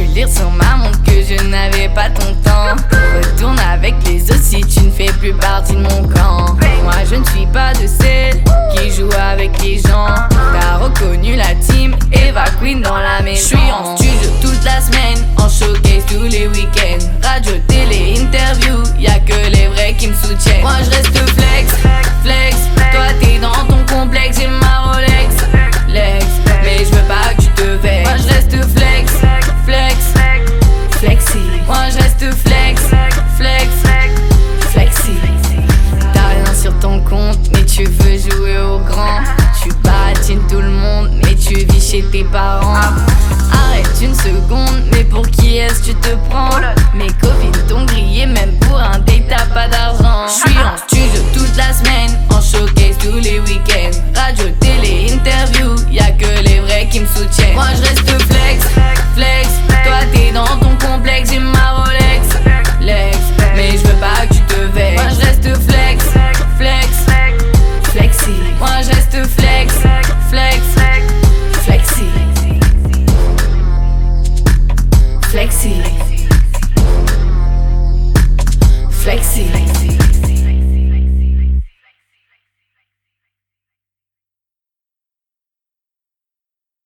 pu lire sur ma montre que je n'avais pas ton temps. Retourne avec les autres si tu ne fais plus partie de mon camp. Moi je ne suis pas de celle qui joue avec les gens. T'as reconnu la team Eva Queen dans la maison. J'suis en studio toute la semaine, en showcase tous les week-ends. Radio, télé, interview, y'a que les vrais qui me soutiennent. Moi je reste flex, flex. Toi t'es dans ton complexe, j'ai ma Rolex, Lex. Mais je veux pas que tu te vexes. Moi je reste flex, flex, flexi. Moi je reste flex, flex, flexi. T'as rien sur ton compte, mais tu veux jouer au grand. Tu patines tout le monde, mais tu vis chez tes parents. Arrête une seconde, mais pour qui est-ce que tu te prends? Mes copines t'ont grillé, même pour un date t'as pas d'argent. J'suis en studio toute la semaine, en showcase tous les week-ends. Radio, télé, interview, y'a que les vrais qui me soutiennent. Moi je reste flex, flex. Toi t'es dans ton complexe, j'ai ma Rolex, Lex. Mais je veux pas que tu te vexes. Moi je reste flex, flex, flexi. Moi je reste flex, flex, flexi. Flexi, flexi.